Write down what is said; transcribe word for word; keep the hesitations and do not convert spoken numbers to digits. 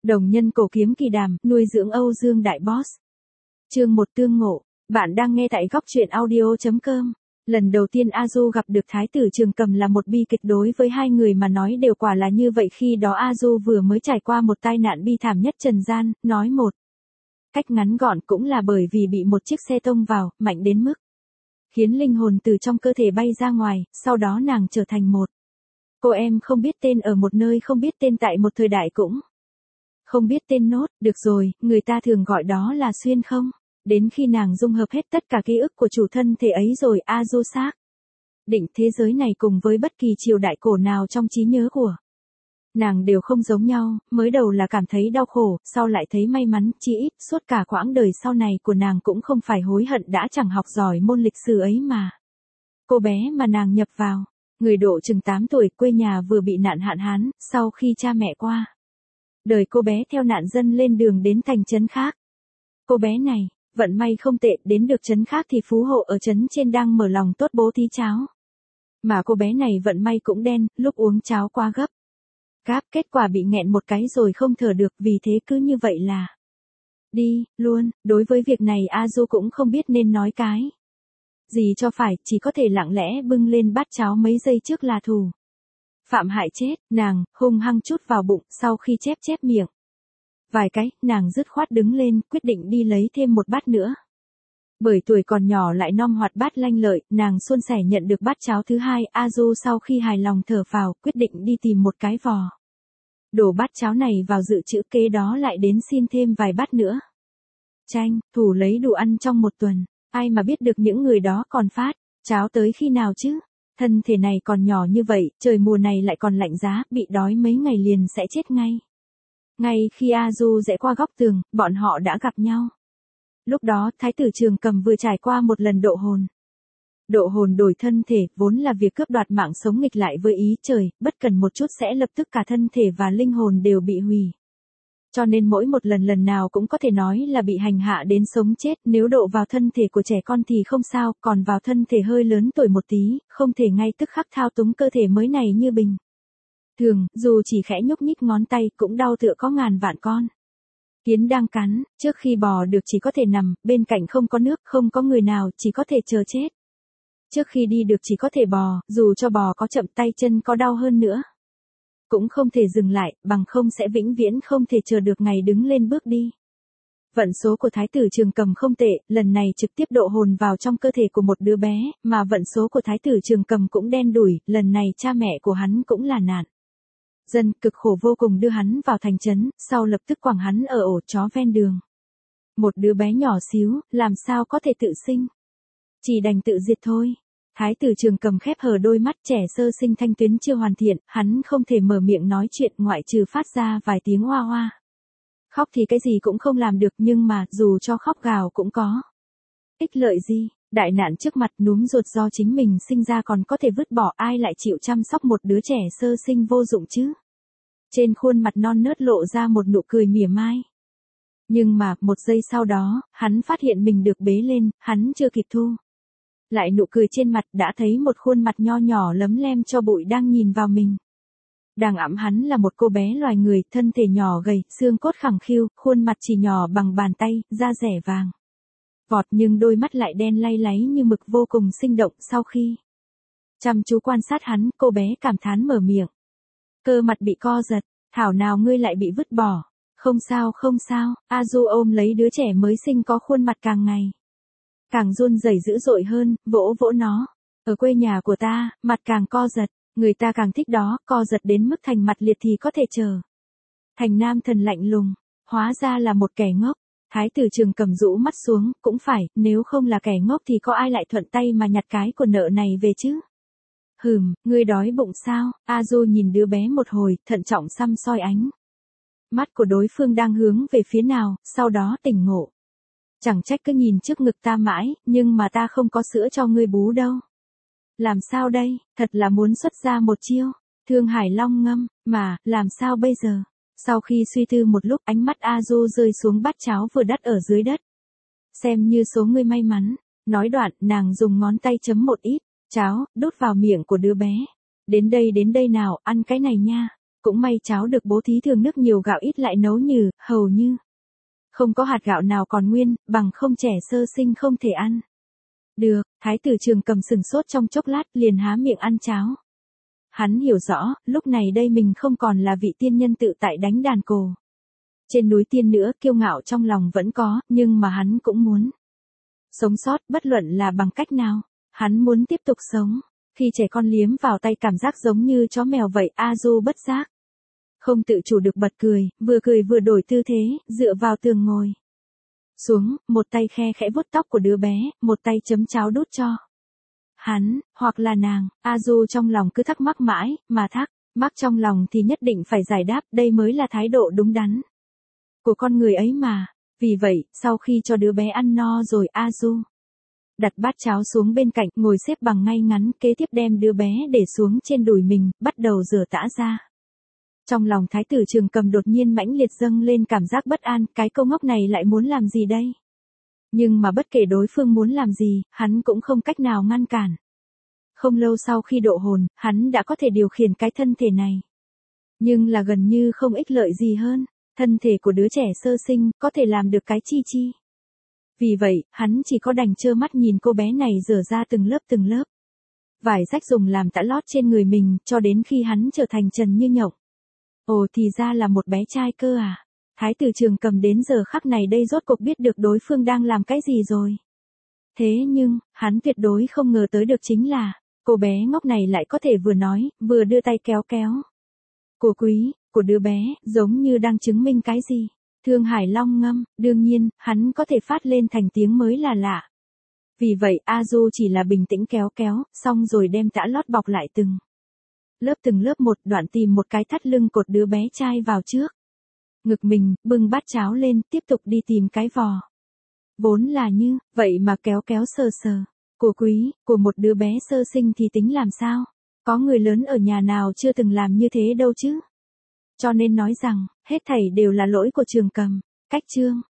Đồng nhân cổ kiếm kỳ đàm, nuôi dưỡng Âu Dương đại boss. Chương một tương ngộ, bạn đang nghe tại góc truyện audio chấm com. Lần đầu tiên A Du gặp được Thái tử Trường Cầm là một bi kịch đối với hai người mà nói đều quả là như vậy, khi đó A Du vừa mới trải qua một tai nạn bi thảm nhất trần gian, nói một cách ngắn gọn cũng là bởi vì bị một chiếc xe tông vào, mạnh đến mức khiến linh hồn từ trong cơ thể bay ra ngoài, sau đó nàng trở thành một cô em không biết tên ở một nơi không biết tên tại một thời đại cũng không biết tên nốt, được rồi, người ta thường gọi đó là xuyên không. Đến khi nàng dung hợp hết tất cả ký ức của chủ thân thể ấy rồi, A Du xác định thế giới này cùng với bất kỳ triều đại cổ nào trong trí nhớ của nàng đều không giống nhau, mới đầu là cảm thấy đau khổ, sau lại thấy may mắn, chỉ ít suốt cả quãng đời sau này của nàng cũng không phải hối hận đã chẳng học giỏi môn lịch sử ấy mà. Cô bé mà nàng nhập vào, người độ chừng tám tuổi, quê nhà vừa bị nạn hạn hán, sau khi cha mẹ qua đời cô bé theo nạn dân lên đường đến thành trấn khác. Cô bé này, vận may không tệ, đến được trấn khác thì phú hộ ở trấn trên đang mở lòng tốt bố thí cháo. Mà cô bé này vận may cũng đen, lúc uống cháo quá gấp gáp, kết quả bị nghẹn một cái rồi không thở được, vì thế cứ như vậy là đi luôn. Đối với việc này A Du cũng không biết nên nói cái gì cho phải, chỉ có thể lặng lẽ bưng lên bát cháo mấy giây trước là thủ phạm hại chết, nàng hung hăng chút vào bụng, sau khi chép chép miệng vài cái, nàng dứt khoát đứng lên, quyết định đi lấy thêm một bát nữa. Bởi tuổi còn nhỏ lại non hoạt bát lanh lợi, nàng suôn sẻ nhận được bát cháo thứ hai. A Du sau khi hài lòng thở phào, quyết định đi tìm một cái vò đổ bát cháo này vào dự trữ, kế đó lại đến xin thêm vài bát nữa. Tranh thủ lấy đủ ăn trong một tuần, ai mà biết được những người đó còn phát cháo tới khi nào chứ. Thân thể này còn nhỏ như vậy, trời mùa này lại còn lạnh giá, bị đói mấy ngày liền sẽ chết ngay. Ngay khi A Du rẽ qua góc tường, bọn họ đã gặp nhau. Lúc đó, Thái tử Trường Cầm vừa trải qua một lần độ hồn. Độ hồn đổi thân thể, vốn là việc cướp đoạt mạng sống nghịch lại với ý trời, bất cần một chút sẽ lập tức cả thân thể và linh hồn đều bị hủy. Cho nên mỗi một lần lần nào cũng có thể nói là bị hành hạ đến sống chết, nếu độ vào thân thể của trẻ con thì không sao, còn vào thân thể hơi lớn tuổi một tí, không thể ngay tức khắc thao túng cơ thể mới này như bình thường, dù chỉ khẽ nhúc nhích ngón tay cũng đau tựa có ngàn vạn con kiến đang cắn. Trước khi bò được chỉ có thể nằm, bên cạnh không có nước, không có người nào, chỉ có thể chờ chết. Trước khi đi được chỉ có thể bò, dù cho bò có chậm, tay chân có đau hơn nữa cũng không thể dừng lại, bằng không sẽ vĩnh viễn không thể chờ được ngày đứng lên bước đi. Vận số của Thái tử Trường Cầm không tệ, lần này trực tiếp độ hồn vào trong cơ thể của một đứa bé, mà vận số của Thái tử Trường Cầm cũng đen đủi, lần này cha mẹ của hắn cũng là nạn dân, cực khổ vô cùng đưa hắn vào thành trấn, sau lập tức quẳng hắn ở ổ chó ven đường. Một đứa bé nhỏ xíu, làm sao có thể tự sinh? Chỉ đành tự diệt thôi. Thái tử Trường Cầm khép hờ đôi mắt, trẻ sơ sinh thanh tuyến chưa hoàn thiện, hắn không thể mở miệng nói chuyện ngoại trừ phát ra vài tiếng hoa hoa. Khóc thì cái gì cũng không làm được, nhưng mà dù cho khóc gào cũng có ích lợi gì. Đại nạn trước mặt, núm ruột do chính mình sinh ra còn có thể vứt bỏ, ai lại chịu chăm sóc một đứa trẻ sơ sinh vô dụng chứ. Trên khuôn mặt non nớt lộ ra một nụ cười mỉa mai. Nhưng mà, một giây sau đó, hắn phát hiện mình được bế lên, hắn chưa kịp thu lại nụ cười trên mặt, đã thấy một khuôn mặt nho nhỏ lấm lem cho bụi đang nhìn vào mình. Đang ẵm hắn là một cô bé loài người, thân thể nhỏ gầy, xương cốt khẳng khiu, khuôn mặt chỉ nhỏ bằng bàn tay, da rẻ vàng vọt, nhưng đôi mắt lại đen lay láy như mực, vô cùng sinh động. Sau khi chăm chú quan sát hắn, cô bé cảm thán mở miệng. Cơ mặt bị co giật, thảo nào ngươi lại bị vứt bỏ. Không sao không sao, A Du ôm lấy đứa trẻ mới sinh có khuôn mặt càng ngày càng run rẩy dữ dội hơn, vỗ vỗ nó. Ở quê nhà của ta, mặt càng co giật, người ta càng thích đó, co giật đến mức thành mặt liệt thì có thể chờ thành nam thần lạnh lùng. Hóa ra là một kẻ ngốc. Thái tử Trường Cầm rũ mắt xuống, cũng phải, nếu không là kẻ ngốc thì có ai lại thuận tay mà nhặt cái của nợ này về chứ? Hừm, ngươi đói bụng sao? A Du nhìn đứa bé một hồi, thận trọng săm soi ánh mắt của đối phương đang hướng về phía nào, sau đó tỉnh ngộ. Chẳng trách cứ nhìn trước ngực ta mãi, nhưng mà ta không có sữa cho ngươi bú đâu. Làm sao đây, thật là muốn xuất ra một chiêu. Thương Hải Long ngâm, mà, làm sao bây giờ? Sau khi suy tư một lúc, ánh mắt A Du rơi xuống bát cháo vừa đắt ở dưới đất. Xem như số ngươi may mắn. Nói đoạn, nàng dùng ngón tay chấm một ít cháo, đút vào miệng của đứa bé. Đến đây đến đây nào, ăn cái này nha. cũng may cháu được bố thí thường nước nhiều gạo ít lại nấu nhừ, hầu như không có hạt gạo nào còn nguyên, bằng không trẻ sơ sinh không thể ăn. Được, Thái tử Trường Cầm sừng sốt trong chốc lát liền há miệng ăn cháo. Hắn hiểu rõ, lúc này đây mình không còn là vị tiên nhân tự tại đánh đàn cồ. Trên núi tiên nữa, kiêu ngạo trong lòng vẫn có, nhưng mà hắn cũng muốn sống sót, bất luận là bằng cách nào. Hắn muốn tiếp tục sống. Khi trẻ con liếm vào tay cảm giác giống như chó mèo vậy, A Du bất giác không tự chủ được bật cười, vừa cười vừa đổi tư thế, dựa vào tường ngồi xuống, một tay khe khẽ vuốt tóc của đứa bé, một tay chấm cháo đút cho hắn, hoặc là nàng. A Du trong lòng cứ thắc mắc mãi, mà thắc mắc trong lòng thì nhất định phải giải đáp, đây mới là thái độ đúng đắn của con người ấy mà. Vì vậy, sau khi cho đứa bé ăn no rồi, A Du đặt bát cháo xuống bên cạnh, ngồi xếp bằng ngay ngắn, kế tiếp đem đứa bé để xuống trên đùi mình, bắt đầu rửa tã ra. Trong lòng Thái tử Trường Cầm đột nhiên mãnh liệt dâng lên cảm giác bất an, cái câu ngốc này lại muốn làm gì đây? Nhưng mà bất kể đối phương muốn làm gì, hắn cũng không cách nào ngăn cản. Không lâu sau khi độ hồn, hắn đã có thể điều khiển cái thân thể này. Nhưng là gần như không ích lợi gì hơn, thân thể của đứa trẻ sơ sinh, có thể làm được cái chi chi. Vì vậy, hắn chỉ có đành trơ mắt nhìn cô bé này rửa ra từng lớp từng lớp vải rách dùng làm tã lót trên người mình, cho đến khi hắn trở thành trần như nhộng. Ồ, thì ra là một bé trai cơ à. Thái tử Trường Cầm đến giờ khắc này đây rốt cuộc biết được đối phương đang làm cái gì rồi. Thế nhưng, hắn tuyệt đối không ngờ tới được chính là, cô bé ngốc này lại có thể vừa nói, vừa đưa tay kéo kéo của quý, của đứa bé, giống như đang chứng minh cái gì. Thương Hải Long ngâm, đương nhiên, hắn có thể phát lên thành tiếng mới là lạ. Vì vậy, A Du chỉ là bình tĩnh kéo kéo, xong rồi đem tã lót bọc lại từng lớp từng lớp một, đoạn tìm một cái thắt lưng cột đứa bé trai vào trước ngực mình, bưng bát cháo lên, tiếp tục đi tìm cái vò. Vốn là như, vậy mà kéo kéo sờ sờ. Của quý, của một đứa bé sơ sinh thì tính làm sao? Có người lớn ở nhà nào chưa từng làm như thế đâu chứ? Cho nên nói rằng, hết thảy đều là lỗi của Trường Cầm. Cách chương